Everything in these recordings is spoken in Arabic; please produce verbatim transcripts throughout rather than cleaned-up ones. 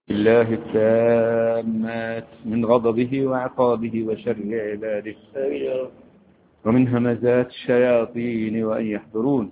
الله التامات من غضبه وعقابه وشر عباده ومن همزات الشياطين وأن يحضرون.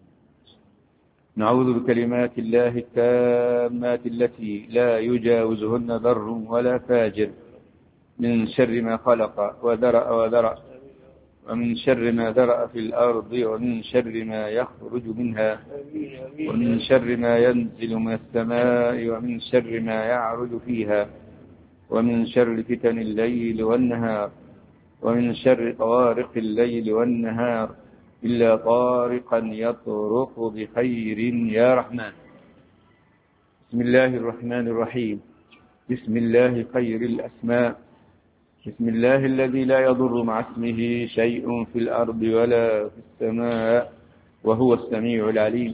نعوذ بكلمات الله التامات التي لا يجاوزهن بر ولا فاجر من شر ما خلق وذرأ وذرأ ومن شر ما ذرأ في الأرض ومن شر ما يخرج منها ومن شر ما ينزل من السماء ومن شر ما يعرج فيها ومن شر فتن الليل والنهار ومن شر طوارق الليل والنهار إلا طارقا يطرق بخير يا رحمن. بسم الله الرحمن الرحيم. بسم الله خير الأسماء. بسم الله الذي لا يضر مع اسمه شيء في الأرض ولا في السماء وهو السميع العليم.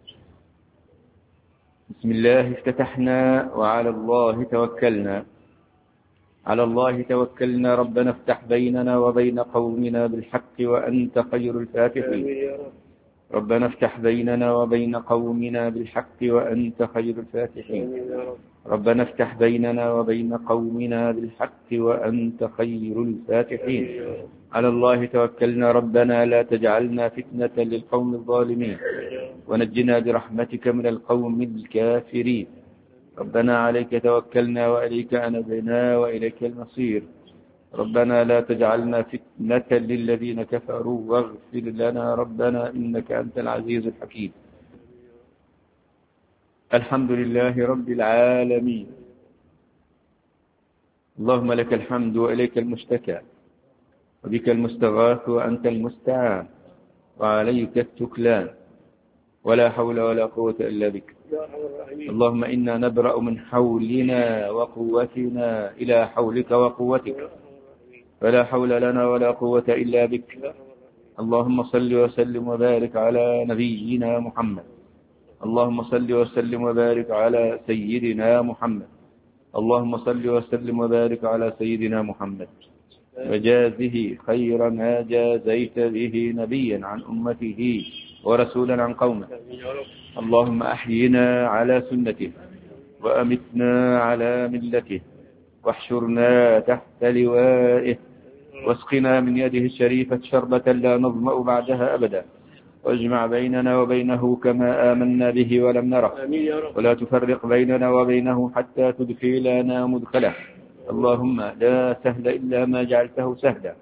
بسم الله افتتحنا وعلى الله توكلنا. على الله توكلنا ربنا افتح بيننا وبين قومنا بالحق وأنت خير الفاتحين. ربنا افتح بيننا وبين قومنا بالحق وأنت خير الفاتحين. ربنا افتح بيننا وبين قومنا بالحق وأنت خير الفاتحين. على الله توكلنا ربنا لا تجعلنا فتنة للقوم الظالمين ونجنا برحمتك من القوم الكافرين. ربنا عليك توكلنا وإليك أنبنا وإليك المصير. ربنا لا تجعلنا فتنة للذين كفروا واغفر لنا ربنا إنك أنت العزيز الحكيم. الحمد لله رب العالمين. اللهم لك الحمد وإليك المشتكى وبك المستغاث وأنت المستعان وعليك التكلان ولا حول ولا قوة إلا بك. اللهم إنا نبرأ من حولنا وقوتنا إلى حولك وقوتك فلا حول لنا ولا قوة إلا بك. اللهم صل وسلم وبارك على نبينا محمد. اللهم صل وسلم وبارك على سيدنا محمد. اللهم صل وسلم وبارك على سيدنا محمد وجازه خير ما جازيت به نبيا عن أمته ورسولا عن قومه. اللهم أحينا على سنته وأمتنا على ملته واحشرنا تحت لوائه واسقنا من يده الشريفة شربة لا نظمأ بعدها أبدا واجمع بيننا وبينه كما آمنا به ولم نره ولا تفرق بيننا وبينه حتى تدخلنا مدخله. اللهم لا سهل إلا ما جعلته سهلا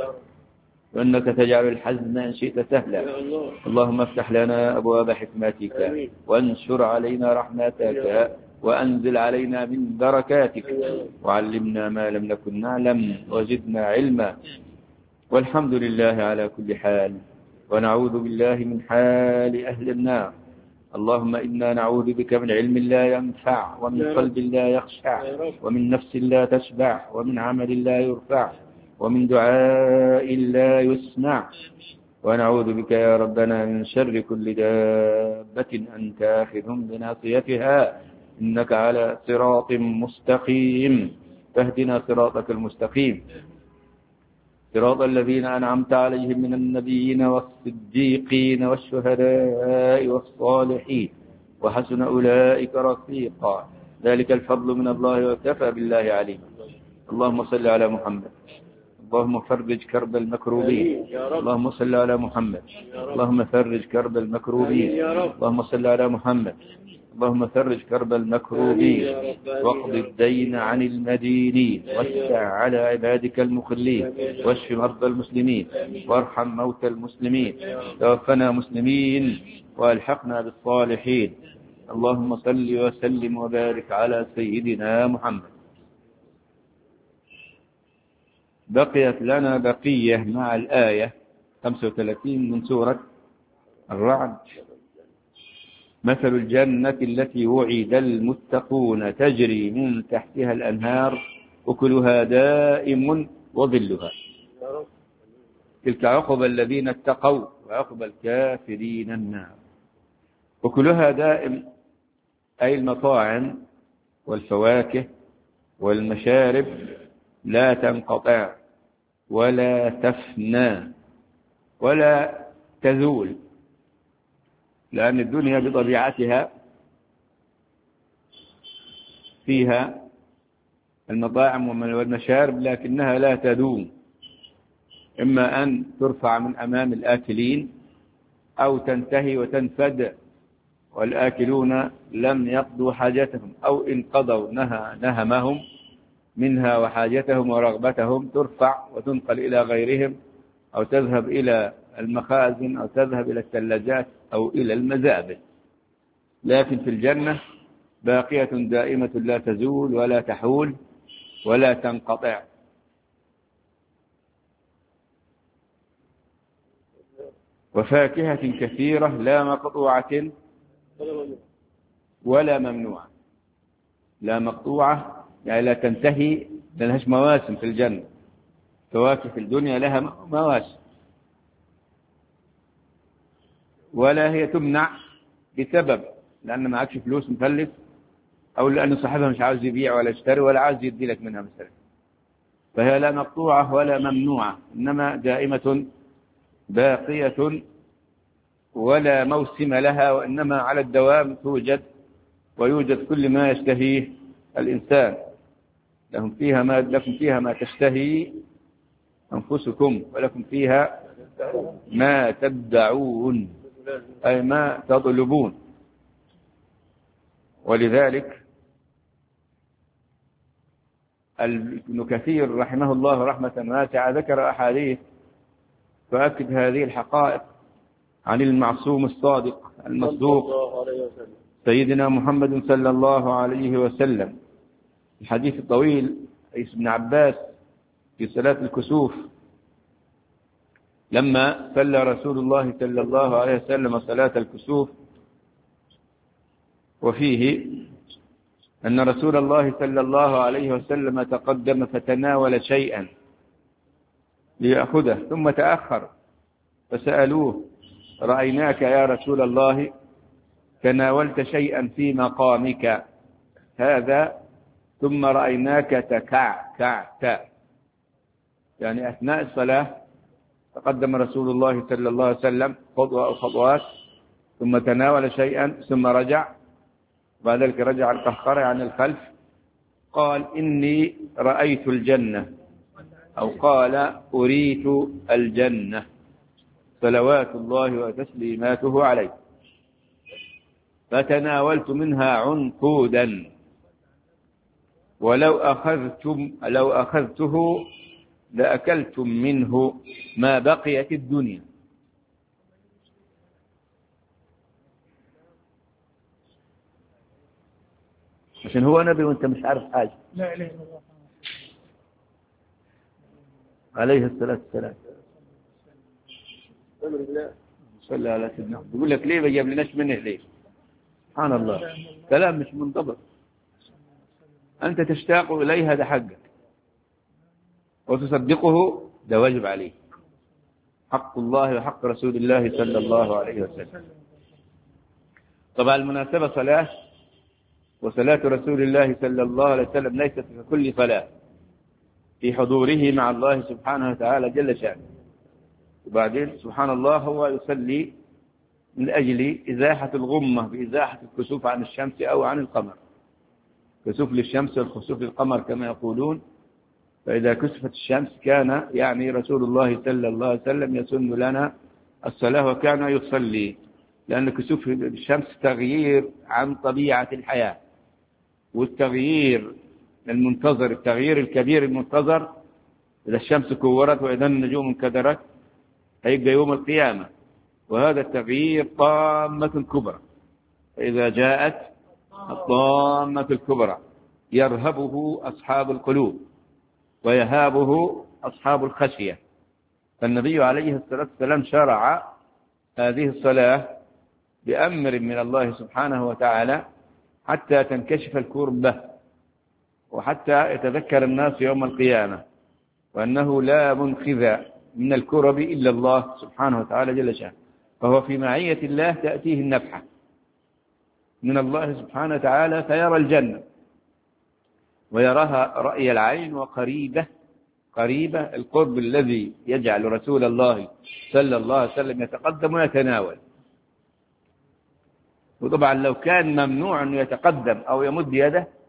وأنك تجعل الحزن إن شئت سهلا. اللهم افتح لنا أبواب حكمتك وانشر علينا رحمتك وأنزل علينا من بركاتك وعلمنا ما لم نكن نعلم وزدنا علما. والحمد لله على كل حال ونعوذ بالله من حال أهل النار. اللهم إنا نعوذ بك من علم لا ينفع ومن قلب لا يخشع ومن نفس لا تشبع ومن عمل لا يرفع ومن دعاء لا يسمع. ونعوذ بك يا ربنا من شر كل دابة أنت آخذ بناصيتها إنك على صراط مستقيم فاهدنا صراطك المستقيم صراط الذين أنعمت عليهم من النبيين والصديقين والشهداء والصالحين وحسن أولئك رفيقا ذلك الفضل من الله وكفى بالله عليم. اللهم صل على محمد. اللهم فرج كرب المكروبين. اللهم صل على محمد. اللهم فرج كرب المكروبين. اللهم صل على محمد. اللهم فرج كرب المكروبين واقض الدين عن المدينين واسع على عبادك المخلين واشف مرضى المسلمين وارحم موتى المسلمين توفنا مسلمين والحقنا بالصالحين. اللهم صل وسلم وبارك على سيدنا محمد. بقيت لنا بقية مع الآية خمسة وثلاثين من سورة الرعد. مثل الجنة التي وعد المتقون تجري من تحتها الأنهار أكلها دائم وظلها تلك عقبى الذين اتقوا وعقبى الكافرين النار. أكلها دائم أي المطاعم والفواكه والمشارب لا تنقطع ولا تفنى ولا تزول لأن الدنيا بطبيعتها فيها المطاعم والمشارب لكنها لا تدوم، إما أن ترفع من أمام الآكلين أو تنتهي وتنفد والآكلون لم يقضوا حاجتهم، أو إن قضوا نهى نهمهم منها وحاجتهم ورغبتهم ترفع وتنقل إلى غيرهم، أو تذهب إلى المخازن، أو تذهب إلى الثلاجات، أو إلى المزابل. لكن في الجنة باقية دائمة لا تزول ولا تحول ولا تنقطع. وفاكهة كثيرة لا مقطوعة ولا ممنوعة. لا مقطوعة يعني لا تنتهي، لهاش مواسم في الجنة. فواكه في الدنيا لها مواسم، ولا هي تمنع بسبب لأن ما عادش فلوس مفلس، أو لأن صاحبها مش عاوز يبيع ولا يشتري ولا عاوز يدي لك منها مثلا. فهي لا مقطوعة ولا ممنوعة، إنما دائمة باقية ولا موسم لها، وإنما على الدوام توجد، ويوجد كل ما يشتهيه الإنسان. لهم فيها ما لكم فيها ما تشتهي أنفسكم ولكم فيها ما تدعون، أي ما تطلبون. ولذلك ابن كثير رحمه الله رحمة واسعة ذكر أحاديث تؤكد هذه الحقائق عن المعصوم الصادق المصدوق سيدنا محمد صلى الله عليه وسلم. الحديث الطويل حديث ابن عباس في صلاة الكسوف، لما صلى رسول الله صلى الله عليه وسلم صلاة الكسوف، وفيه أن رسول الله صلى الله عليه وسلم تقدم فتناول شيئا ليأخذه ثم تأخر، فسألوه: رأيناك يا رسول الله تناولت شيئا في مقامك هذا ثم رأيناك تكعكعت، يعني أثناء الصلاة تقدم رسول الله صلى الله عليه وسلم خطوة أو خطوات ثم تناول شيئا ثم رجع، بعد ذلك رجع القهقرة عن الخلف، قال: إني رأيت الجنة، أو قال: أريت الجنة، صلوات الله وتسليماته عليه، فتناولت منها عنقودا، ولو أخذتم لو أخذته لأكلتم منه ما بقيت الدنيا. عشان هو نبي وانت مش عارف حاجة. لا إله إلا الله عليه الصلاة والسلام. صلى على سيدنا. بيقول لك ليه ما جابلناش منه ليه؟ سبحان الله، كلام مش منضبط. أنت تشتاق إليه هذا حقك، وتصدقه ده واجب عليه، حق الله وحق رسول الله صلى الله عليه وسلم. طبعا المناسبة صلاة، وصلاة رسول الله صلى الله عليه وسلم ليست ككل صلاة، في حضوره مع الله سبحانه وتعالى جل شأنه. وبعدين سبحان الله هو يصلي من أجل إزاحة الغمة بإزاحة الكسوف عن الشمس أو عن القمر، كسوف للشمس والخسوف للقمر كما يقولون. فإذا كسفت الشمس كان يعني رسول الله صلى الله عليه وسلم يسن لنا الصلاة وكان يصلي، لأن كسوف الشمس تغيير عن طبيعة الحياة، والتغيير المنتظر، التغيير الكبير المنتظر إذا الشمس كورت وإذا النجوم انكدرت هيبقى يوم القيامة، وهذا التغيير طامة كبرى. فإذا جاءت الطامة الكبرى يرهبه أصحاب القلوب ويهابه أصحاب الخشية. فالنبي عليه الصلاة والسلام شرع هذه الصلاة بأمر من الله سبحانه وتعالى حتى تنكشف الكربة، وحتى يتذكر الناس يوم القيامة وأنه لا منقذ من الكرب إلا الله سبحانه وتعالى جل شأنه. فهو في معية الله تأتيه النفحة من الله سبحانه وتعالى، فيرى الجنة ويراها رأي العين وقريبة قريبة القرب الذي يجعل رسول الله صلى الله عليه وسلم يتقدم ويتناول. وطبعا لو كان ممنوع أنه يتقدم أو يمد يده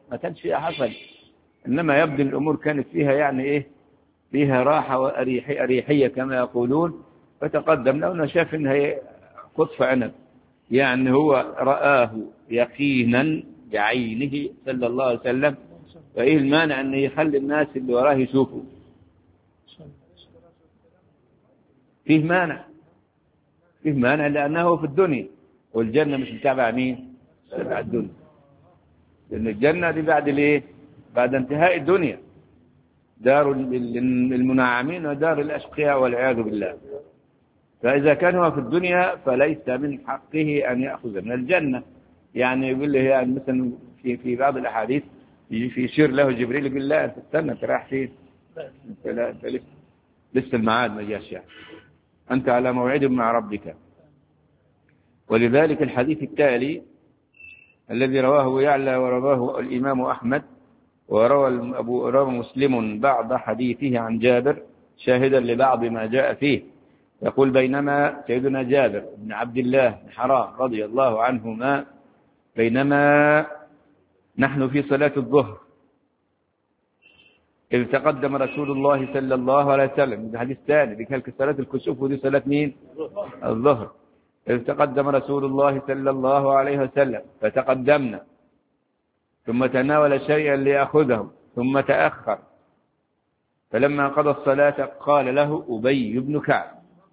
ما كانش فيها حصل، إنما يبدو الأمور كانت فيها يعني إيه، فيها راحة وأريحية أريحية كما يقولون. فتقدمنا ونشاف إنها قطف عنب، يعني هو رآه يقينا بعينه صلى الله عليه وسلم، فإيه المانع أن يخلي الناس اللي وراه يشوفوا؟ فيه مانع، فيه مانع لأنه في الدنيا، والجنة مش متابعة مين؟ تبع الدنيا، لأن الجنة دي بعد الإيه؟ بعد انتهاء الدنيا، دار المنعمين ودار الأشقياء والعياذ بالله. فإذا كان هو في الدنيا فليس من حقه أن يأخذ من الجنة. يعني يقول له يعني مثلا في في بعض الأحاديث في يشير له جبريل يقول لا أنت استنى، أنت رايح فين؟ أنت لا أنت لسه لسه الميعاد ما جاش، يعني أنت على موعد مع ربك. ولذلك الحديث التالي الذي رواه يعلى ورواه الإمام أحمد وروى أبو روى مسلم بعض حديثه عن جابر شاهدا لبعض ما جاء فيه. يقول بينما سيدنا جابر بن عبد الله بن حرام رضي الله عنهما بينما نحن في صلاة الظهر إذ تقدم رسول الله صلى الله عليه وسلم، ده حديث ثاني، دي كانت صلاة الكسوف ودي صلاة مين؟ الظهر. إذ تقدم رسول الله صلى الله عليه وسلم فتقدمنا، ثم تناول شيئا ليأخذه ثم تأخر، فلما قضى الصلاة قال له أبي بن كعب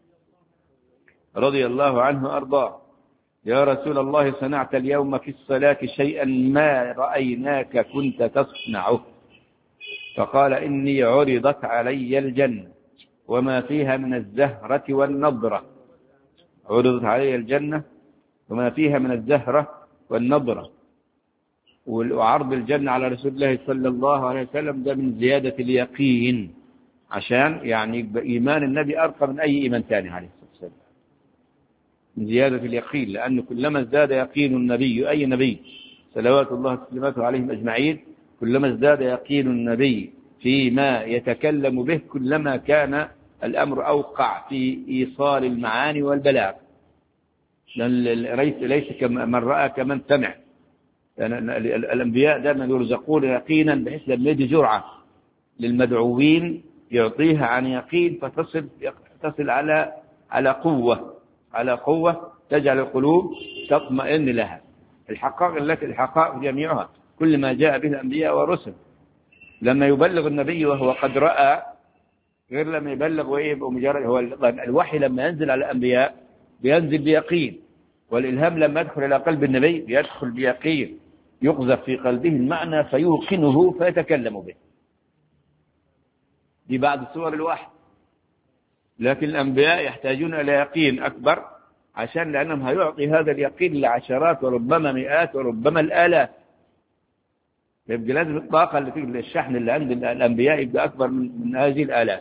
رضي الله عنه أرضاه يا رسول الله صنعت اليوم في الصلاة شيئا ما رأيناك كنت تصنعه. فقال إني عرضت علي الجنة وما فيها من الزهرة والنضرة، عرضت علي الجنة وما فيها من الزهرة والنضرة. وعرض الجنة على رسول الله صلى الله عليه وسلم ده من زيادة اليقين، عشان يعني إيمان النبي أرقى من أي إيمان ثاني عليه الصلاة والسلام، من زيادة اليقين، لأن كلما ازداد يقين النبي أي نبي صلوات الله وسلامته عليهم أجمعين، كلما ازداد يقين النبي فيما يتكلم به كلما كان الأمر أوقع في إيصال المعاني والبلاغ. ليس ليس من رأى كمن سمع، يعني الأنبياء دائما يرزقون يقينا بحيث لما يجي جرعة للمدعوين يعطيها عن يقين فتصل تصل على على قوة على قوة تجعل القلوب تطمئن لها. الحقائق التي الحقائق جميعها كل ما جاء به الأنبياء والرسل لما يبلغ النبي وهو قد رأى غير لما يبلغ ويبقى مجرد. هو الوحي لما ينزل على الأنبياء بينزل بيقين، والإلهام لما يدخل إلى قلب النبي بيدخل بيقين، يقذف في قلبه المعنى فيوقنه فيتكلم به. دي بعض صور الوحي. لكن الأنبياء يحتاجون إلى يقين أكبر، عشان لأنهم هيعطي هذا اليقين لعشرات وربما مئات وربما الآلاف. يبقى لازم الطاقة اللي تجي الشحن اللي عند الأنبياء يبقى أكبر من, من هذه الآلاف.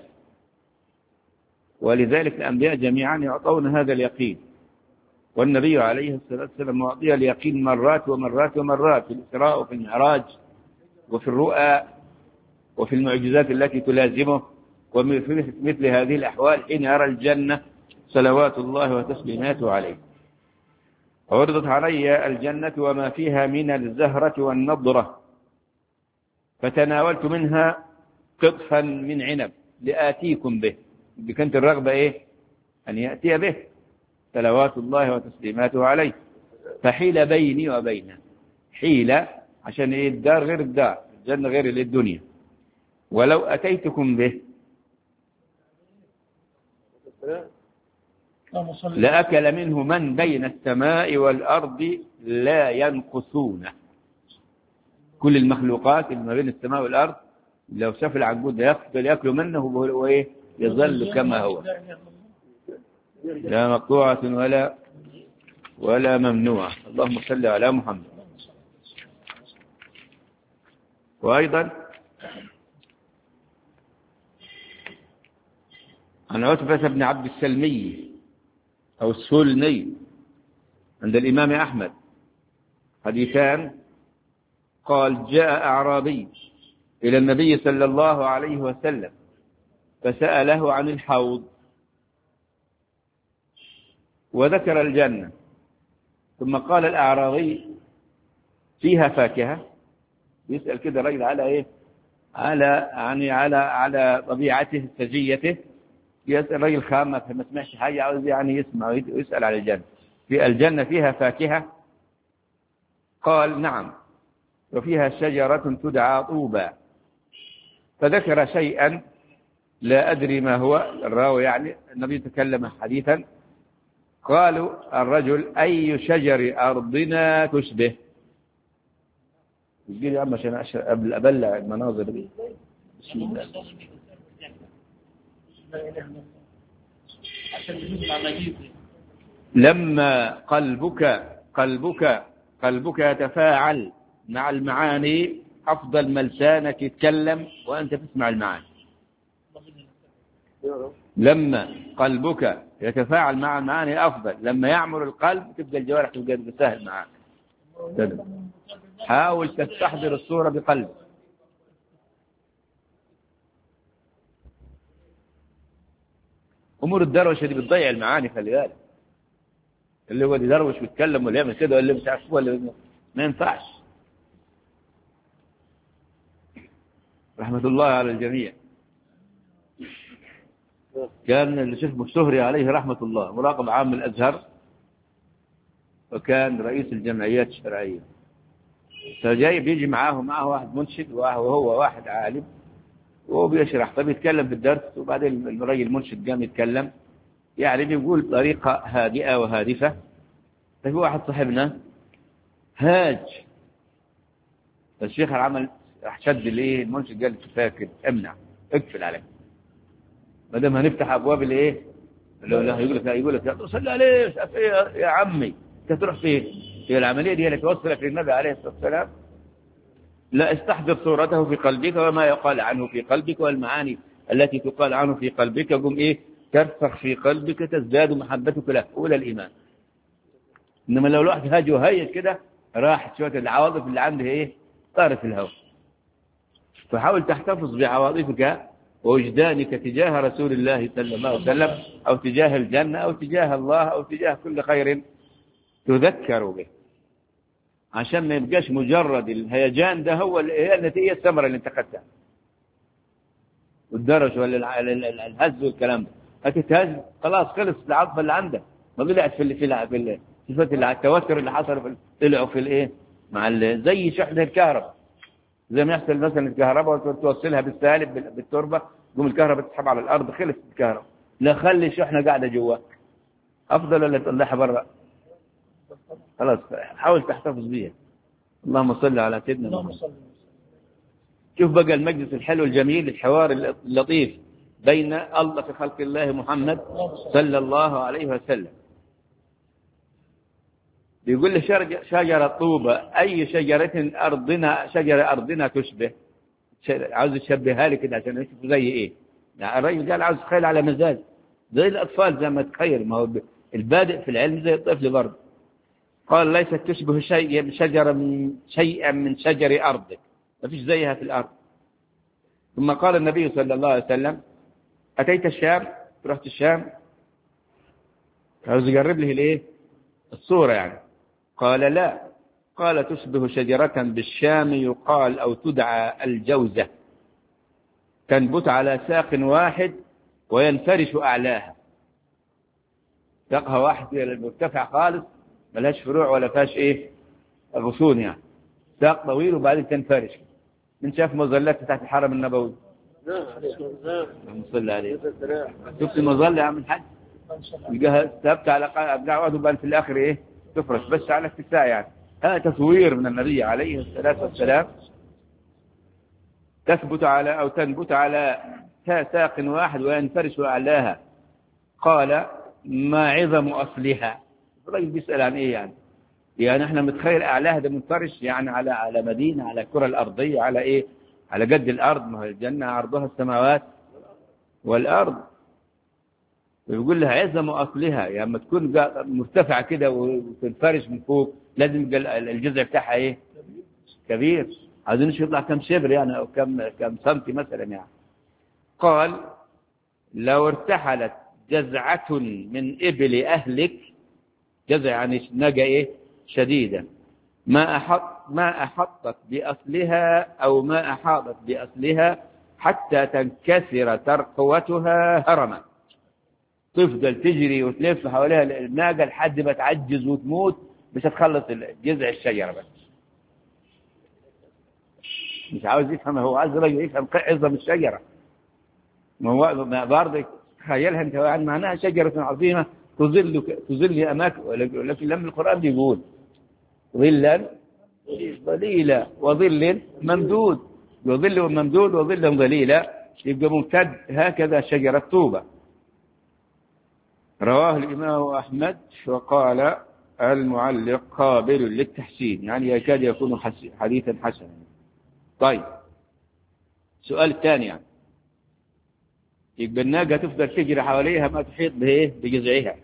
ولذلك الأنبياء جميعا يعطون هذا اليقين، والنبي عليه الصلاة والسلام معطيه اليقين مرات ومرات ومرات في الإسراء وفي المعراج وفي الرؤى وفي المعجزات التي تلازمه وفي مثل هذه الأحوال حين يرى الجنة صلوات الله وتسليماته عليه. عرضت علي الجنة وما فيها من الزهرة والنضرة فتناولت منها قطفا من عنب لآتيكم به. كانت الرغبة إيه؟ أن يأتي به صلوات الله وتسليماته عليه. فحيل بيني وبينه، حيلة عشان إيه؟ الدار غير الدار، الجنة غير الدنيا. ولو أتيتكم به لأكل منه من بين السماء والأرض لا ينقصونه. كل المخلوقات اللي ما بين السماء والأرض لو شاف العنقود يقبل يأكل منه وإيه يظل كما هو، لا مقطوعة ولا ولا ممنوعة. اللهم صل على محمد. وأيضا عن عتبة بن عبد السلمي أو السلمي عند الإمام أحمد حديثان. قال جاء أعرابي إلى النبي صلى الله عليه وسلم فسأله عن الحوض وذكر الجنة، ثم قال الأعرابي فيها فاكهة؟ يسأل كده الراجل على إيه؟ على يعني على على طبيعته سجيته. يسأل رجل خامة ما سمعش حاجة، عاوز يعني يسمع ويسأل على الجنة. في الجنة فيها فاكهة؟ قال نعم، وفيها شجرة تدعى طوبى. فذكر شيئا لا أدري ما هو، الراوي يعني النبي تكلم حديثا. قالوا الرجل أي شجر أرضنا تشبه؟ يقول يا عم عشان قبل أبلع المناظر دي. لما قلبك قلبك قلبك يتفاعل مع المعاني أفضل من لسانك يتكلم وأنت تسمع المعاني. لما قلبك يتفاعل مع المعاني أفضل، لما يعمر القلب تبقى الجوارح تبقى تسهل معك. حاول تستحضر الصورة بقلب. أمور الدروشة دي بتضيع المعاني، خلي بالك. اللي هو يدروش ويتكلم ولا يعمل كده ولا مش عارف ولا ما ينفعش. رحمة الله على الجميع. كان الشيخ مشتهري عليه رحمة الله مراقب عام الأزهر، وكان رئيس الجمعيات الشرعية. فجاي بيجي معاه معه واحد منشد وهو واحد عالم، وهو بيشرح فبيتكلم في الدرس. وبعدين الرجل المنشد قام يتكلم، يعني بيقول بطريقة هادئة وهادفة. ففي واحد صاحبنا هاج، فالشيخ العمل راح شد ليه المنشد قال فاكر امنع اقفل عليك، ما دام هنفتح ابواب الايه لو لا يقول لك يقول لك يا صلي عليه يا عمي انت تروح فين؟ هي العمليه دي اللي توصلك للنبي عليه الصلاه والسلام. لا، استحضر صورته في قلبك وما يقال عنه في قلبك والمعاني التي تقال عنه في قلبك، قم ايه ترسخ في قلبك، تزداد محبتك له اولى الايمان. انما لو الواحد هاج وهيج كده راحت شويه العواطف اللي عنده ايه طارت في الهواء. فحاول تحتفظ بعواطفك ووجدانك تجاه رسول الله صلى الله عليه وسلم، أو تجاه الجنة أو تجاه الله أو تجاه كل خير تذكر به، عشان ما يبقاش مجرد الهيجان ده هو هي النتيجة الثمرة اللي انت خدتها والدرج ولا الهز والكلام ده. هتتهز خلاص خلص العاطفة اللي عندك، ما طلعت في اللي في في صفات التوتر اللي حصل في طلعوا في الايه مع زي شحن الكهرباء. زي ما يحصل مثلا الكهرباء وتوصلها بالسالب بالتربه، تقوم الكهرباء تسحب على الارض خلص الكهرباء. لا، خلي الشحنه قاعده جواك افضل ولا تطلعها برا. خلاص حاول تحتفظ بيها. اللهم صل على سيدنا محمد. شوف بقى المجلس الحلو الجميل، الحوار اللطيف بين الله في خلق الله محمد صلى الله عليه وسلم. بيقول له شجرة طوبة أي شجرة أرضنا شجرة أرضنا تشبه. عاوز تشبهها لي كده عشان نشوف زي إيه. يعني الرجل قال عاوز تخيل على مزاج زي الأطفال، زي ما تخيل، ما هو البادئ في العلم زي الطفل برضه. قال ليست تشبه شيء من شجرة من شيئا من شجر أرضك، ما فيش زيها في الأرض. ثم قال النبي صلى الله عليه وسلم أتيت الشام، رحت الشام، عاوز يقرب له الإيه الصورة يعني. قال لا، قال تشبه شجرة بالشام يقال أو تدعى الجوزة، تنبت على ساق واحد وينفرش أعلاها. ساقها واحد مرتفع خالص ملهاش فروع ولا فيهاش إيه غصون، يعني ساق طويل وبعدين تنفرش. من شاف مظلات تحت الحرم النبوي؟ اللهم صل عليه. شفت المظلة يا عم الحاج؟ يلقاها ثابتة على قاعدة وبعدين في الآخر إيه تفرش بس على اتساع. يعني هذا تصوير من النبي عليه الصلاة والسلام. تثبت على أو تنبت على ساق واحد وينفرش أعلاها. قال ما عظم أصلها؟ الرجل بيسأل عن إيه يعني؟ يعني احنا متخيل أعلاها ده منفرش يعني على على مدينة، على الكرة الأرضية، على إيه؟ على قد الأرض. ما هي الجنة عرضها السماوات والأرض. ويقول لها عظم أصلها، يعني لما تكون مرتفعة كده وتنفرش من فوق لازم الجزء بتاعها إيه كبير. عايزين يطلع كم شبر يعني أو كم كم سنتي مثلا يعني. قال لو ارتحلت جزعة من إبل أهلك، جزع يعني نجا إيه شديدة، ما أحط ما أحطت بأصلها أو ما أحاطت بأصلها حتى تنكسر ترقوتها هرما، تفضل تجري وتلف حواليها الناقة لحد ما تعجز وتموت، مش هتخلص جذع الشجرة بس. مش عاوز يفهم، هو عايز رجل يفهم عظم الشجرة. ما هو برضه تخيلها انت، معناها شجرة عظيمة تظل تظل أماكن، ولكن لما القرآن بيقول ظلا ظليلا وظل ممدود، وظل ممدود وظل ظليلا، يبقى ممتد هكذا شجرة طوبة. رواه الإمام أحمد وقال المعلق قابل للتحسين، يعني يكاد يكون حديثا حسنا. طيب السؤال الثاني، يعني يبقى الناقة تفضل تجري حواليها ما تحيط بإيه؟ بجذعها.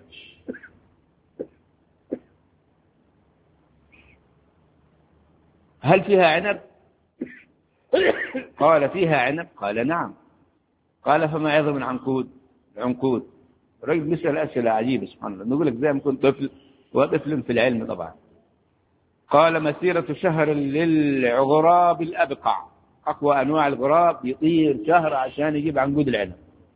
هل فيها عنب؟ قال فيها عنب. قال نعم. قال فما عظم العنقود؟ العنقود. الرجل بيسأل أسئلة عجيبة سبحان الله، نقول لك زي ما كنت طفل وطفل في العلم طبعا. قال مسيرة شهر للغراب الأبقع، أقوى أنواع الغراب يطير شهر عشان يجيب عنقود العنب.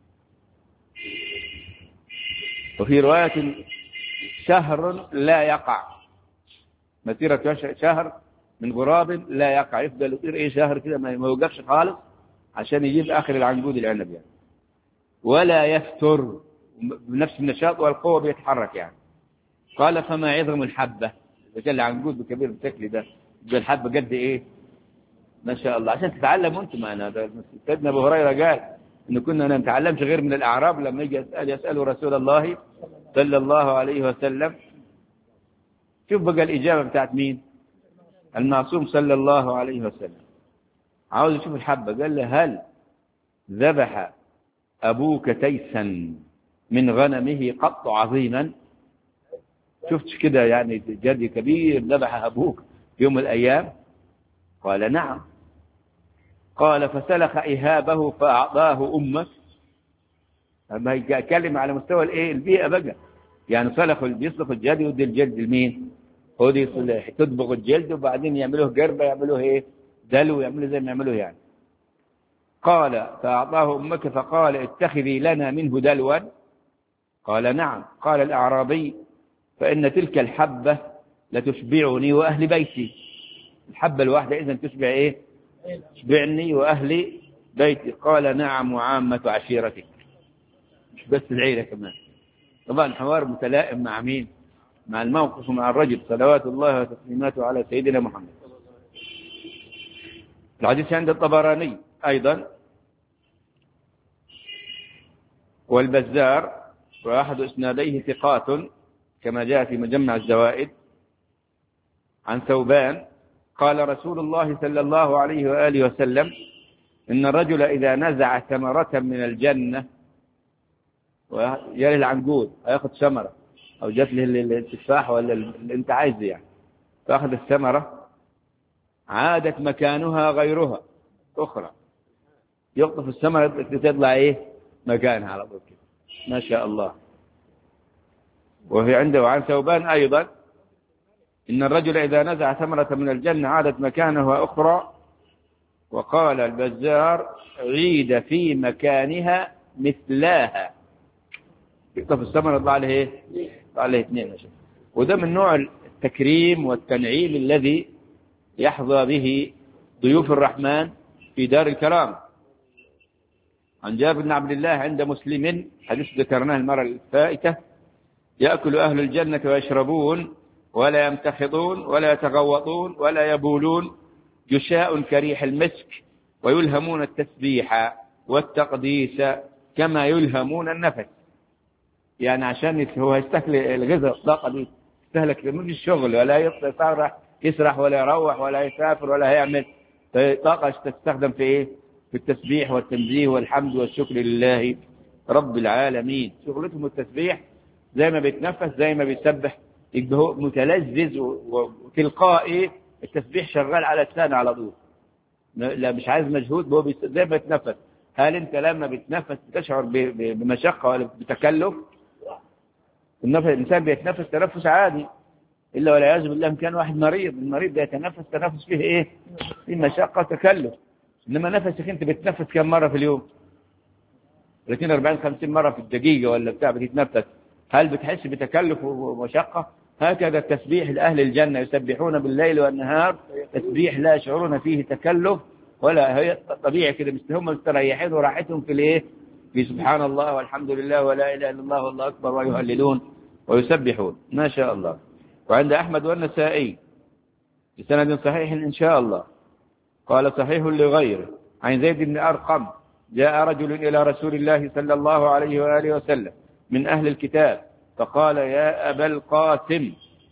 وفي رواية شهر لا يقع، مسيرة شهر من غراب لا يقع، يفضل يطير ايه شهر كده ما يوقفش خالص عشان يجيب آخر العنقود العنب يعني. ولا يفتر، بنفس النشاط والقوة بيتحرك يعني. قال فما عظم الحبة؟ كان العنقود بكبير بالشكل ده، الحبة قد ايه؟ ما شاء الله، عشان تتعلموا انتم معنا. سيدنا ابو هريره قال ان كنا ما نتعلمش غير من الاعراب، لما يجي يسال يسالوا رسول الله صلى الله عليه وسلم. شوف بقى الاجابه بتاعت مين؟ المعصوم صلى الله عليه وسلم. عاوز يشوف الحبه، قال له هل ذبح ابوك تيسا من غنمه قط عظيما؟ شفتش كده يعني جدي كبير ذبح ابوك يوم من الايام؟ قال نعم. قال فسلخ إهابه فأعطاه أمك. أما يتكلم على مستوى الإيه البيئة بقى، يعني سلخوا بيسلخوا الجلد يودي الجلد لمين؟ هو دي يصلح تدبغ الجلد وبعدين يعملوه قربة، يعملوه إيه دلو، يعملوه زي ما يعملوه يعني. قال فأعطاه أمك فقال اتخذي لنا منه دلوا. قال نعم. قال الأعرابي فإن تلك الحبة لتشبعني وأهل بيتي. الحبة الواحدة إذن تشبع إيه؟ تشبعني وأهل بيتي. قال نعم وعامة عشيرتك، مش بس العيلة كمان. طبعا حوار متلائم مع مين؟ مع الموقف ومع الرجل صلوات الله وتسليماته على سيدنا محمد. الحديث عند الطبراني أيضا والبزار، وأحد إسناديه ثقات كما جاء في مجمع الزوائد، عن ثوبان قال رسول الله صلى الله عليه وآله وسلم إن الرجل إذا نزع ثمرة من الجنة، ويالي العنقود هياخد ثمرة أو جات له التفاح ولا اللي أنت عايزه يعني، فأخذ الثمرة عادت مكانها غيرها أخرى، يقطف الثمرة تطلع إيه مكانها على طول كده ما شاء الله. وفي عنده عن ثوبان أيضا إن الرجل إذا نزع ثمرة من الجنة عادت مكانها أخرى. وقال البزار عيد في مكانها مثلاها، يقطف الثمرة يطلع عليه إيه؟ يطلع عليه اثنين. وده من نوع التكريم والتنعيم الذي يحظى به ضيوف الرحمن في دار الكرام. عن جابر بن عبد الله عند مسلم حديث ذكرناه المرة الفائتة، يأكل أهل الجنة ويشربون ولا يمتخضون ولا يتغوطون ولا يبولون، جشاء كريح المسك، ويلهمون التسبيح والتقديس كما يلهمون النفس. يعني عشان هو يستهلك الغذاء الطاقة دي يستهلك من الشغل، ولا يسرح يسرح ولا يروح ولا يسافر ولا يعمل طاقة تستخدم في إيه؟ في التسبيح والتنزيه والحمد والشكر لله رب العالمين. شغلتهم التسبيح، زي ما بيتنفس زي ما بيسبح، يبقى هو متلذذ وتلقائي، التسبيح شغال على لسانه على طول، لا مش عايز مجهود، هو زي ما بيتنفس. هل انت لما بتنفس بتشعر بمشقة ولا بتكلف؟ الإنسان بيتنفس تنفس عادي، إلا والعياذ بالله كان واحد مريض، المريض ده يتنفس تنفس فيه إيه؟ فيه مشقة تكلف. إنما نفسك أنت بتتنفس كم مرة في اليوم؟ ثلاثين أربعين خمسين مرة في الدقيقة ولا بتاع بتتنفس، هل بتحس بتكلف ومشقة؟ هكذا التسبيح لأهل الجنة، يسبحون بالليل والنهار تسبيح لا يشعرون فيه تكلف ولا، هي طبيعي كده، مثل هم مستريحين وراحتهم في الايه؟ في سبحان الله والحمد لله ولا اله الا الله والله اكبر ويهللون ويسبحون ما شاء الله. وعند احمد والنسائي بسند صحيح ان شاء الله قال صحيح لغيره عن زيد بن ارقم جاء رجل الى رسول الله صلى الله عليه واله وسلم من اهل الكتاب فقال يا ابا القاسم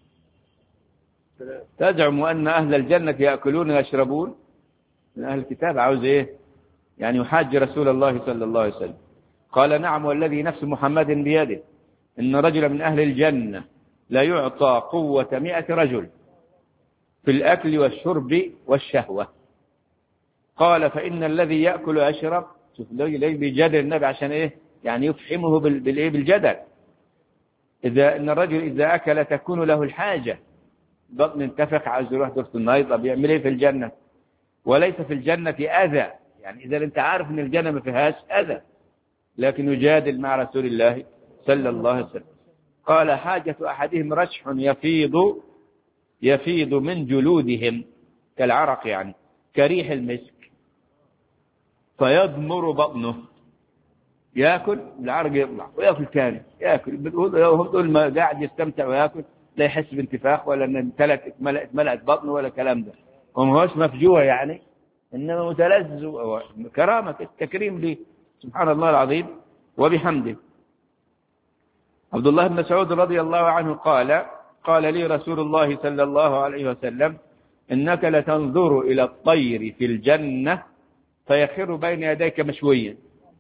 تزعم ان اهل الجنه ياكلون ويشربون؟ من أهل الكتاب عاوز إيه؟ يعني يحاج رسول الله صلى الله عليه وسلم. قال نعم والذي نفس محمد بيده إن رجل من أهل الجنة لا يعطى قوة مئة رجل في الأكل والشرب والشهوة. قال فإن الذي يأكل ويشرب، شوف ليه بيجادل النبي عشان إيه؟ يعني يفحمه بالإيه؟ بالجدل. إذا إن الرجل إذا أكل تكون له الحاجة، بطن انتفخ عايز يروح دورة المية، طب يعمل إيه في الجنة؟ وليس في الجنة أذى، يعني إذا أنت عارف أن الجنة ما فيهاش أذى، لكن يجادل مع رسول الله صلى الله عليه وسلم. قال حاجة أحدهم رشح يفيض يفيض من جلودهم كالعرق، يعني كريح المسك، فيضمر بطنه، يأكل العرق يطلع ويأكل ثاني، يأكل بتقول ما قاعد يستمتع ويأكل لا يحس بانتفاخ ولا أن امتلأت ملأت بطنه ولا كلام ده، وما هوش مفجوع يعني، إنما متلذذ كرامة التكريم لي سبحان الله العظيم وبحمده. عبد الله بن مسعود رضي الله عنه قال قال لي رسول الله صلى الله عليه وسلم إنك لتنظر إلى الطير في الجنة فيخر بين يديك مشويا،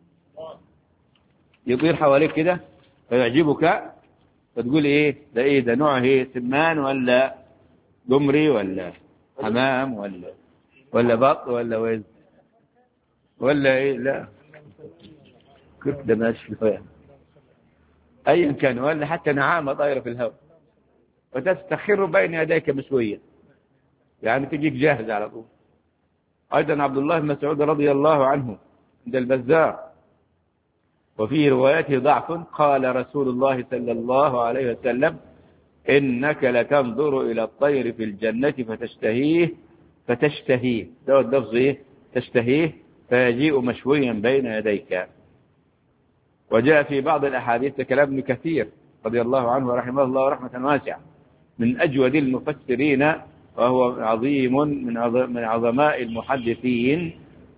يطير حواليك كده فيعجبك فتقول إيه ده؟ إيه ده؟ نوعه إيه؟ سمان ولا قمري ولا حمام ولا ولا بط ولا وز ولا ايه؟ لا كيف ده ماشي فيها ايا كان، ولا حتى نعامه طايره في الهواء وتستخر بين يديك مشويا، يعني تجيك جاهز على طول. ايضا عبد الله بن مسعود رضي الله عنه عند البزار وفي روايته ضعف قال رسول الله صلى الله عليه وسلم إنك لتنظر إلى الطير في الجنة فتشتهيه فتشتهيه ده اللفظ إيه؟ تشتهيه فيجيء مشويا بين يديك. وجاء في بعض الأحاديث كلام ابن كثير رضي الله عنه ورحمه الله رحمة واسعة من أجود المفسرين، وهو عظيم من عظماء المحدثين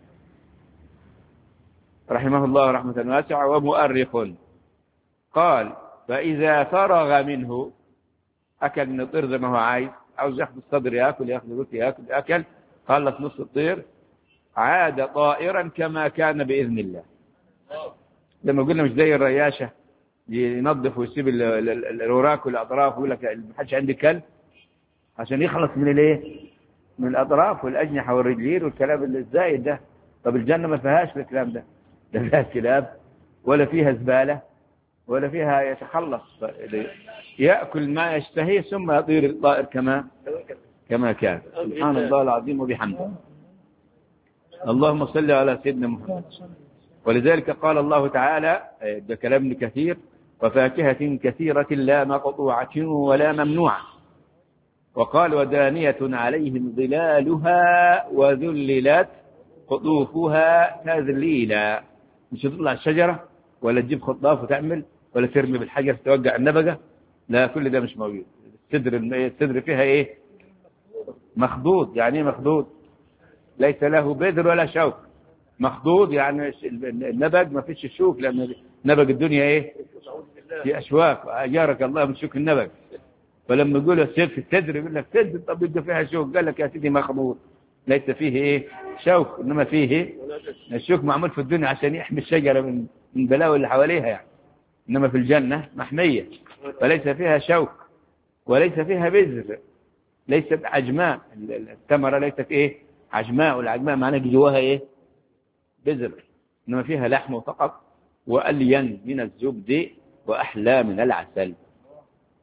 رحمه الله رحمة واسعة ومؤرخ. قال فإذا فرغ منه أكل من الطير زي ما هو عايز، عاوز ياخذ الصدر يأكل، ياخذ الوسط يأكل، أكل خلص نص الطير عاد طائرا كما كان بإذن الله. لما قلنا مش زي الرياشة ينظف ويسيب الوراك والأطراف ويقول لك ما حدش عندي كلب عشان يخلص من الايه؟ من الأطراف والأجنحة والرجلين والكلام اللي الزايد ده. طب الجنة ما فيهاش الكلام ده، لا فيها كلاب ولا فيها زبالة ولا فيها يتخلص، يأكل ما يشتهيه ثم يطير الطائر كما كما كان. سبحان الله العظيم وبحمده. اللهم صل على سيدنا محمد. ولذلك قال الله تعالى ده كلام ابن كثير وفاكهة كثيرة لا مقطوعة ولا ممنوعة، وقال ودانية عليهم ظلالها وذللت قطوفها تذليلا. مش تطلع الشجرة ولا تجيب خطاف وتعمل ولا ترمي بالحجر توقع النبقة، لا كل ده مش موجود. الصدر الصدر فيها ايه؟ مخضوض. يعني ايه مخضوض؟ ليس له بذر ولا شوك. مخضوض يعني النبق ما فيش الشوك، لأن نبق الدنيا ايه؟ في أشواك، أجارك الله من شوك النبق. فلما يقول السيف في الصدر يقول لك صدر، طب يبقى فيها شوك، قال لك يا سيدي مخضوض ليس فيه ايه؟ شوك، انما فيه الشوك معمول في الدنيا عشان يحمي الشجرة من من بلاوي اللي حواليها يعني، انما في الجنة محمية فليس فيها شوك وليس فيها بذر، ليست عجماء. الثمرة ليست ايه؟ عجماء، والعجماء معناه جواها ايه؟ بذر، انما فيها لحم فقط، وألين من الزبد وأحلى من العسل.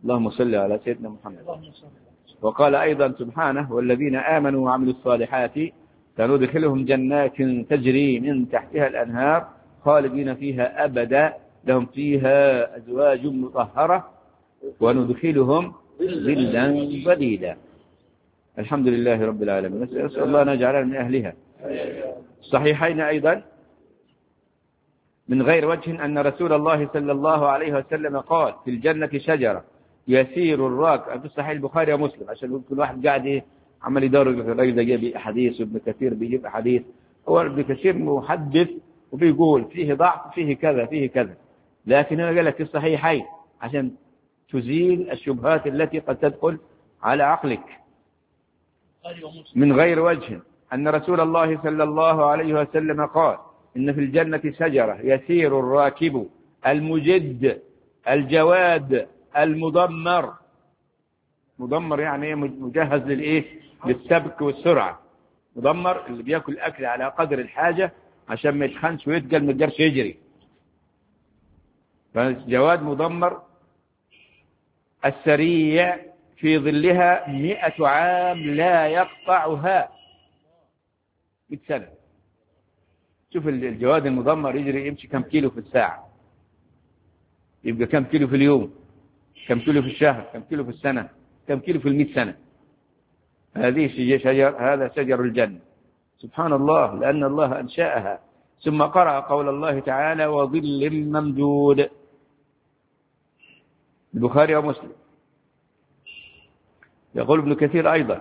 اللهم صل على سيدنا محمد. وقال أيضا سبحانه والذين آمنوا وعملوا الصالحات سندخلهم جنات تجري من تحتها الأنهار خالدين فيها أبدا لهم فيها أزواج مطهرة وندخلهم ظلا ظليلا. الحمد لله رب العالمين. نسأل الله أن يجعلنا من أهلها. صحيحين أيضا من غير وجه أن رسول الله صلى الله عليه وسلم قال في الجنة شجرة يسير الراكب في صحيح البخاري ومسلم، عشان كل واحد قاعد ايه عمال يدور الراجل ده جايب احاديث وابن كثير بيجيب احاديث. هو ابن كثير محدث وبيقول فيه ضعف فيه كذا فيه كذا، لكن هو قال لك في الصحيحين عشان تزيل الشبهات التي قد تدخل على عقلك. من غير وجه أن رسول الله صلى الله عليه وسلم قال إن في الجنة شجرة يسير الراكب المجد الجواد المدمر. مدمر يعني ايه؟ مجهز للايه؟ للسبك والسرعة. مدمر اللي بياكل أكل على قدر الحاجة عشان ما يتخنش ويتقل ما يقدرش يجري. فالجواد مدمر السريع في ظلها مئة عام لا يقطعها. مئة سنة. شوف الجواد المدمر يجري يمشي كم كيلو في الساعة، يبقى كم كيلو في اليوم، كم كيلو في الشهر، كم كيلو في السنة، كم كيلو في المئة سنة. هذه شجر، هذا شجر الجنة. سبحان الله، لأن الله أنشأها. ثم قرأ قول الله تعالى وظل ممدود. البخاري ومسلم. يقول ابن كثير أيضا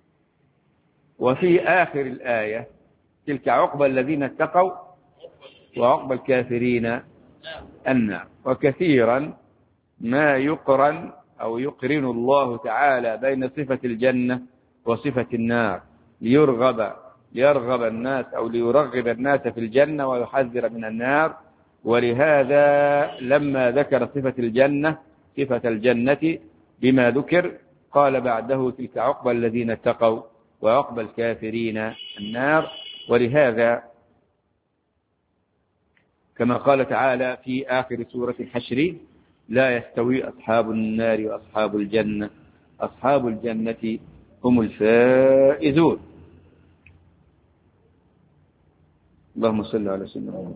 وفي آخر الآية تلك عقبى الذين اتقوا وعقبى الكافرين النار. وكثيرا ما يقرن أو يقرن الله تعالى بين صفة الجنة وصفة النار ليرغب ليرغب الناس أو ليرغب الناس في الجنة ويحذر من النار. ولهذا لما ذكر صفة الجنة صفة الجنة بما ذكر قال بعده تلك عقبى الذين اتقوا وعقبى الكافرين النار. ولهذا كما قال تعالى في آخر سورة الحشر لا يستوي أصحاب النار وأصحاب الجنة أصحاب الجنة هم الفائزون. اللهم صل على سيدنا محمد.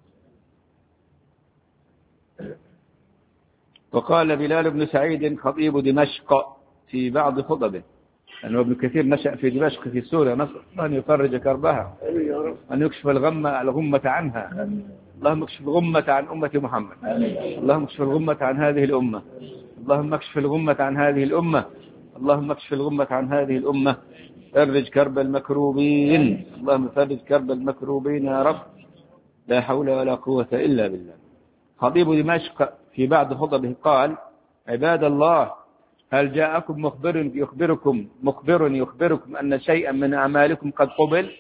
وقال بلال بن سعيد خطيب دمشق في بعض خطبه أنه ابن كثير نشأ في دمشق في سوريا، نسأل الله أن يفرج كربها، أن يكشف الغمة الغمة عنها. اللهم اكشف الغمة عن أمة محمد. اللهم اكشف الغمة عن هذه الأمة. اللهم اكشف الغمة عن هذه الأمة. اللهم اكشف الغمة عن هذه الأمة. فرج كرب المكروبين. اللهم فرج كرب المكروبين يا رب. لا حول ولا قوة إلا بالله. خطيب دمشق في بعض خطبه قال عباد الله هل جاءكم مخبر يخبركم مخبر يخبركم أن شيئا من أعمالكم قد قبل؟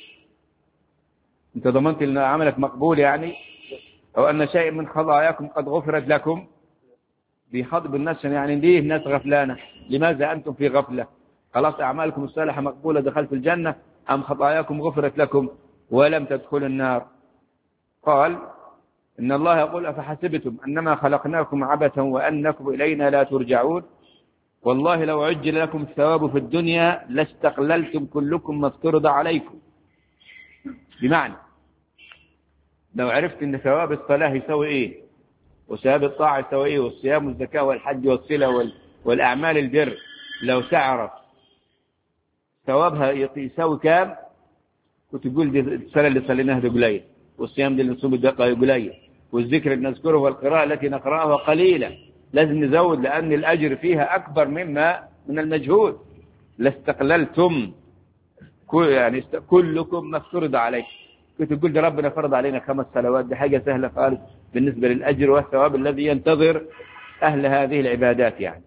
أنت ضمنت أن عملك مقبول يعني؟ أو أن شيئا من خطاياكم قد غفرت لكم؟ بيخاطب الناس يعني ليه الناس غفلانة؟ لماذا أنتم في غفلة؟ خلاص أعمالكم الصالحة مقبولة دخلت الجنة أم خطاياكم غفرت لكم ولم تدخلوا النار؟ قال إن الله يقول أفحسبتم أنما خلقناكم عبثا وأنكم إلينا لا ترجعون والله لو عجل لكم الثواب في الدنيا لاستقللتم كلكم ما افترض عليكم. بمعنى لو عرفت ان ثواب الصلاة يسوي ايه وثواب الطاعة يسوي ايه والصيام والزكاة والحج والصلة والأعمال البر، لو تعرف ثوابها يسوي كام كنت تقول دي الصلاة اللي صليناها دي قليل، والصيام دي اللي نصوم الدقة قليل، والذكر اللي نذكره والقراءة التي نقرأها قليلة. لازم نزود لأن الأجر فيها أكبر مما من المجهود. لاستقللتم يعني كلكم ما افترض عليك. كنت تقول ده ربنا فرض علينا خمس صلوات، دي حاجة سهلة خالص بالنسبة للأجر والثواب الذي ينتظر أهل هذه العبادات. يعني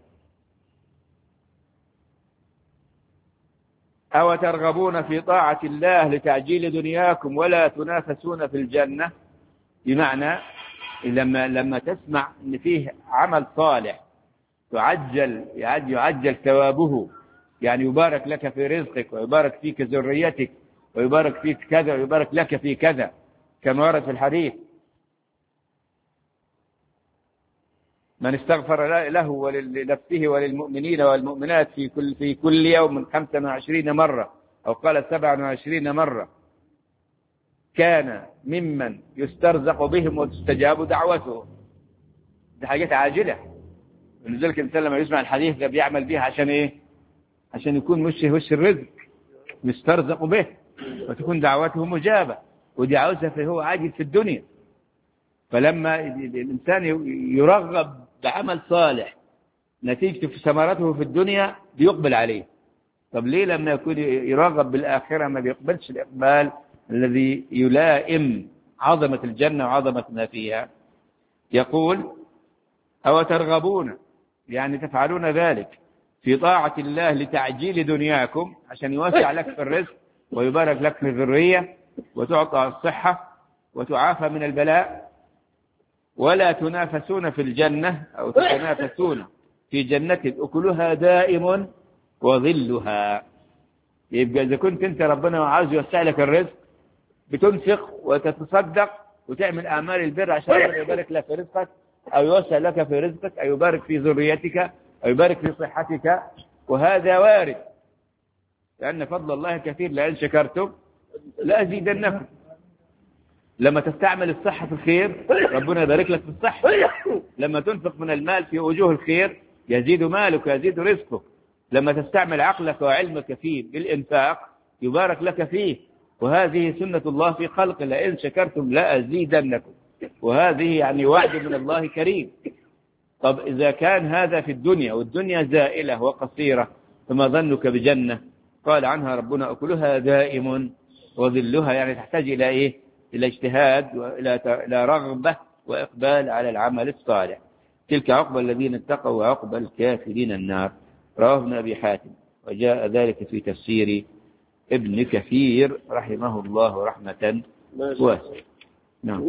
أو ترغبون في طاعة الله لتعجيل دنياكم ولا تنافسون في الجنة. بمعنى لما لما تسمع ان فيه عمل صالح تعجل يعجل ثوابه، يعني يبارك لك في رزقك ويبارك فيك ذريتك ويبارك فيك كذا ويبارك لك في كذا كما ورد في الحديث من استغفر له ولنفسه وللمؤمنين والمؤمنات في كل في كل يوم خمسة وعشرين مرة أو قال سبعة وعشرين مرة كان ممن يسترزق بهم وتستجاب دعوته. دي حاجات عاجلة، ولذلك الإنسان لما يسمع الحديث ده بيعمل بيها عشان إيه؟ عشان يكون مش وش الرزق يسترزق به وتكون دعوته مجابة، ودي عاوزها فهو عاجل في الدنيا. فلما الإنسان يرغب بعمل صالح نتيجة في ثمرته في الدنيا بيقبل عليه. طب ليه لما يكون يرغب بالآخرة ما بيقبلش الإقبال الذي يلائم عظمة الجنة وعظمة ما فيها؟ يقول أو ترغبون، يعني تفعلون ذلك في طاعة الله لتعجيل دنياكم، عشان يوسع لك في الرزق ويبارك لك في الذرية وتعطى الصحة وتعافى من البلاء، ولا تنافسون في الجنة أو تتنافسون في جنة أكلها دائم وظلها. يبقى إذا كنت أنت ربنا عاوز يوسع لك الرزق بتنفق وتتصدق وتعمل أعمال البر عشان ربنا يبارك لك في رزقك أو يوسع لك في رزقك أو يبارك في ذريتك أو يبارك في صحتك، وهذا وارد، لأن فضل الله كثير لئن شكرتم لأزيدنكم. لما تستعمل الصحة في الخير ربنا يبارك لك في الصحة، لما تنفق من المال في وجوه الخير يزيد مالك ويزيد رزقك، لما تستعمل عقلك وعلمك فيه بالإنفاق يبارك لك فيه، وهذه سنة الله في خلق، لئن شكرتم لأزيدنكم، وهذه يعني وعد من الله كريم. طب إذا كان هذا في الدنيا والدنيا زائلة وقصيرة فما ظنك بجنة؟ قال عنها ربنا أكلها دائم وظلها، يعني تحتاج إلى إيه؟ إلى اجتهاد وإلى إلى رغبة وإقبال على العمل الصالح. تلك عقبى الذين اتقوا وعقبى الكافرين النار. رواه ابن أبي حاتم، وجاء ذلك في تفسير ابن كثير رحمه الله رحمة واسعة. نعم.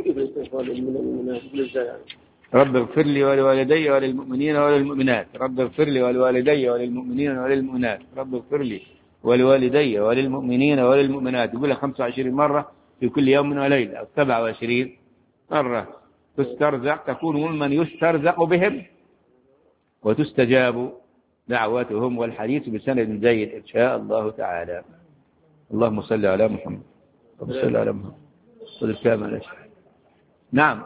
رب اغفر لي ولوالدي وللمؤمنين وللمؤمنات، رب اغفر لي ولوالدي وللمؤمنين وللمؤمنات، رب اغفر لي ولوالدي وللمؤمنين وللمؤمنات. يقولها خمسة وعشرين مرة في كل يوم وليلة، أو سبعة وعشرين مرة. تسترزق، تكون ممن يسترزق بهم وتستجاب دعوتهم، والحديث بسند جيد إن شاء الله تعالى. اللهم صل على محمد. اللهم صل على محمد. صل الكامل. نعم،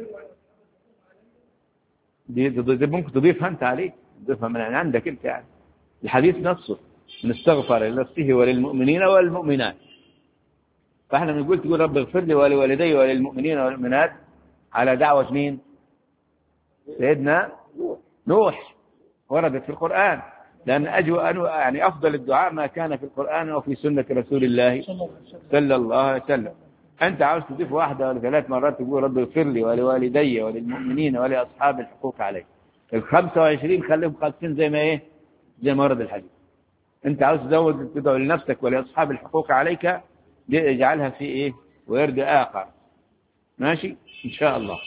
دي, دي ممكن تضيفها أنت عليه، تضيفها من عندك أنت يعني. الحديث نصه من استغفر لنفسه وللمؤمنين والمؤمنات. فاحنا بنقول تقول رب اغفر لي ولوالدي وللمؤمنين والمؤمنات على دعوة مين؟ سيدنا نوح، وردت في القرآن، لأن أجو يعني أفضل الدعاء ما كان في القرآن وفي سنة رسول الله صلى الله عليه وسلم. أنت عاوز تضيف واحدة ولا ثلاث مرات تقول رب اغفر لي ولوالدي وللمؤمنين ولأصحاب الحقوق عليه. الخمسة وعشرين خليهم خالصين زي ما إيه؟ زي ما ورد الحديث. أنت عاوز تزود تدعو لنفسك ولأصحاب الحقوق عليك، اجعلها في إيه؟ ورد آخر. ماشي إن شاء الله.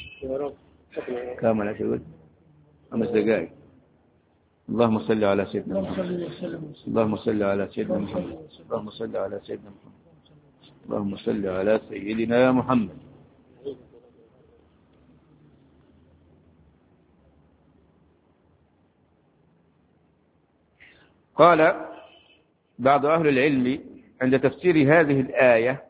كامل أشهد خمس دقائق. اللهم صل على سيدنا محمد. اللهم صل على سيدنا محمد. اللهم صل على سيدنا محمد. اللهم صل على سيدنا محمد. قال بعض أهل العلم عند تفسير هذه الآية: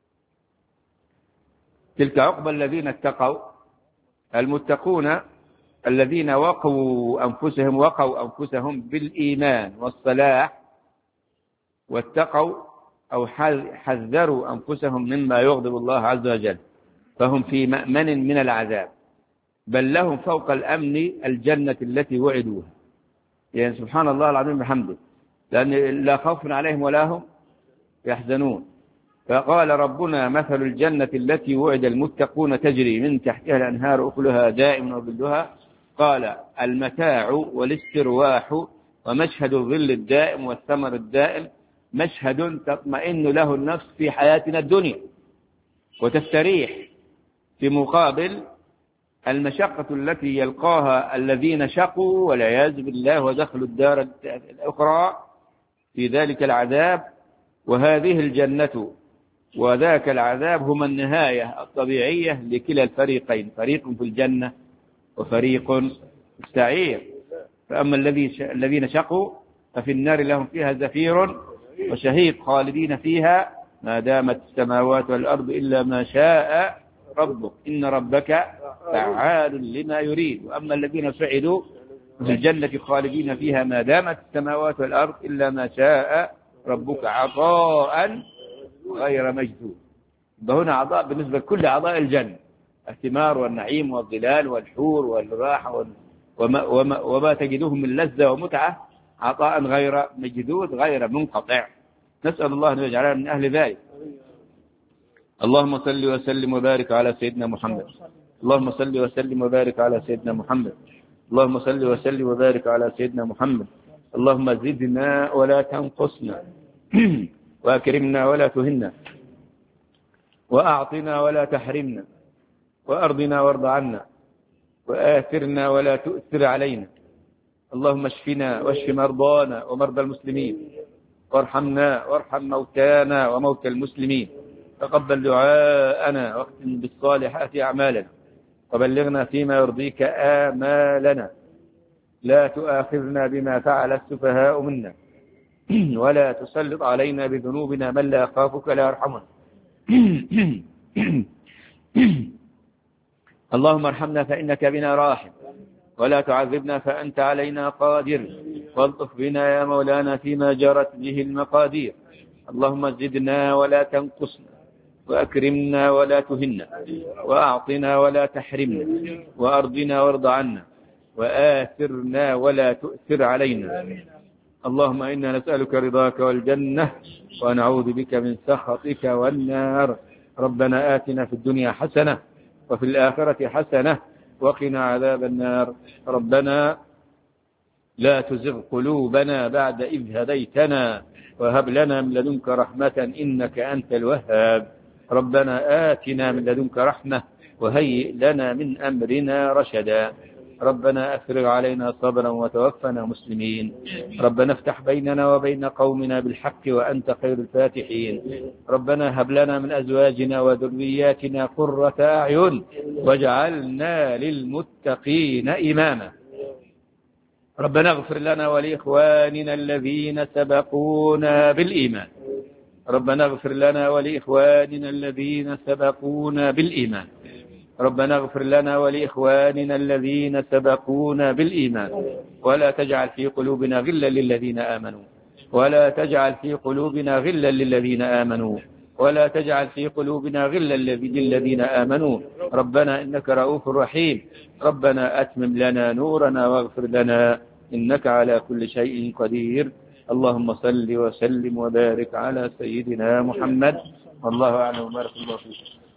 تلك عقبى الذين اتقوا، المتقون الذين وقوا أنفسهم وقوا أنفسهم بالإيمان والصلاح، واتقوا أو حذروا أنفسهم مما يغضب الله عز وجل، فهم في مأمن من العذاب، بل لهم فوق الأمن الجنة التي وعدوها. يعني سبحان الله العظيم بحمده، لأن لا خوف عليهم ولا هم يحزنون. فقال ربنا: مثل الجنة التي وعد المتقون تجري من تحتها الأنهار أكلها دائم وظلها. قال: المتاع والاسترواح ومشهد الظل الدائم والثمر الدائم مشهد تطمئن له النفس في حياتنا الدنيا وتستريح، في مقابل المشقة التي يلقاها الذين شقوا والعياذ بالله ودخلوا الدار الأخرى في ذلك العذاب. وهذه الجنة وذاك العذاب هما النهاية الطبيعية لكلا الفريقين، فريق في الجنة وفريق في السعير. فأما الذي الذين شقوا ففي النار لهم فيها زفير وشهيق خالدين فيها ما دامت السماوات والأرض إلا ما شاء ربك إن ربك فعال لما يريد. وأما الذين سعدوا في الجنة خالدين فيها ما دامت السماوات والأرض إلا ما شاء ربك عطاء غير مجدود. هنا عطاء بالنسبة لكل أعضاء الجنة، الثمار والنعيم والظلال والحور والراحة وما, وما, وما تجده من لذة ومتعة، عطاء غير مجدود غير منقطع. نسأل الله أن يجعلنا من أهل ذلك. اللهم صل وسلم وبارك على سيدنا محمد. اللهم صل وسلم وبارك على سيدنا محمد. اللهم صل وسلم وبارك على سيدنا محمد. اللهم زدنا ولا تنقصنا وأكرمنا ولا تهنا وأعطنا ولا تحرمنا وأرضنا وارض عنا وآثرنا ولا تؤثر علينا. اللهم اشفنا واشف مرضانا ومرضى المسلمين وارحمنا وارحم موتانا وموتى المسلمين. تقبل دعاءنا واختم بالصالحات أعمالنا وبلغنا فيما يرضيك آمالنا. لا تؤاخذنا بما فعل السفهاء منا ولا تسلط علينا بذنوبنا من لا يخافك لا يرحمنا. اللهم ارحمنا فإنك بنا راحم ولا تعذبنا فأنت علينا قادر والطف بنا يا مولانا فيما جرت به المقادير. اللهم زدنا ولا تنقصنا وأكرمنا ولا تهنا وأعطنا ولا تحرمنا وأرضنا وارض عنا وآثرنا ولا تؤثر علينا. اللهم إنا نسألك رضاك والجنة ونعوذ بك من سخطك والنار. ربنا آتنا في الدنيا حسنة وفي الآخرة حسنة وقنا عذاب النار. ربنا لا تزغ قلوبنا بعد إذ هديتنا وهب لنا من لدنك رحمة إنك أنت الوهاب. ربنا آتنا من لدنك رحمة وهيئ لنا من أمرنا رشدا. ربنا أفرغ علينا صبرا وتوفنا مسلمين. ربنا افتح بيننا وبين قومنا بالحق وأنت خير الفاتحين. ربنا هب لنا من أزواجنا وذرياتنا قرة أعين واجعلنا للمتقين إماما. ربنا اغفر لنا ولإخواننا الذين سبقونا بالإيمان. ربنا اغفر لنا ولإخواننا الذين سبقونا بالإيمان. ربنا اغفر لنا ولإخواننا الذين سبقونا بالإيمان ولا تجعل في قلوبنا غلا للذين آمنوا ولا تجعل في قلوبنا غلا للذين آمنوا ولا تجعل في قلوبنا غلا للذين آمنوا. ربنا إنك رؤوف رحيم. ربنا أتمم لنا نورنا واغفر لنا إنك على كل شيء قدير. اللهم صل وسلم وبارك على سيدنا محمد والله أعلم وبارك الله فيك.